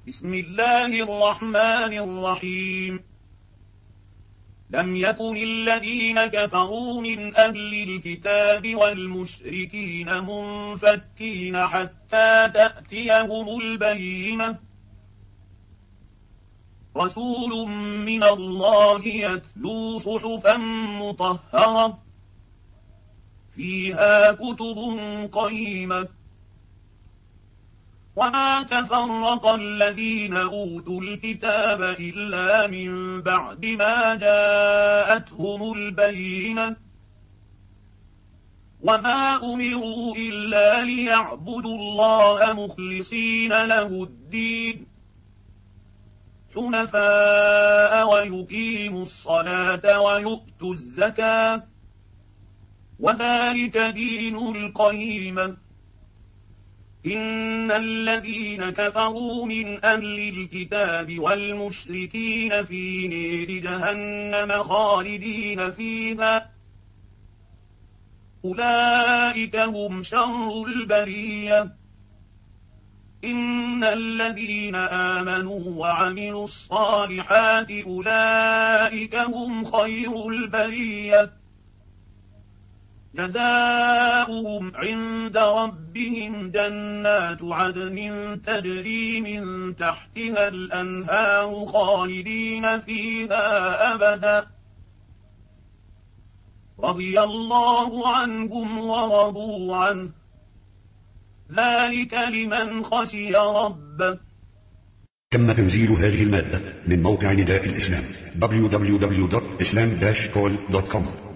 بسم الله الرحمن الرحيم. لم يكن الذين كفروا من أهل الكتاب والمشركين منفكين حتى تأتيهم البينة، رسول من الله يتلو صحفا مطهرة فيها كتب قيمة. وما تفرق الذين أوتوا الكتاب إلا من بعد ما جاءتهم البينة، وما أمروا إلا ليعبدوا الله مخلصين له الدين حنفاء ويقيموا الصلاة ويؤتوا الزكاة وذلك دين القيمة. إن الذين كفروا من أهل الكتاب والمشركين في نير جهنم خالدين فيها أولئك هم شر البرية. إن الذين آمنوا وعملوا الصالحات أولئك هم خير البرية، جزاؤهم عند ربهم جنات عدن تجري من تحتها الأنهار خالدين فيها أبدا، رضي الله عنهم ورضوا عنه، ذلك لمن خشي ربه. تم تنزيل هذه المادة من موقع نداء الإسلام www.islam-call.com.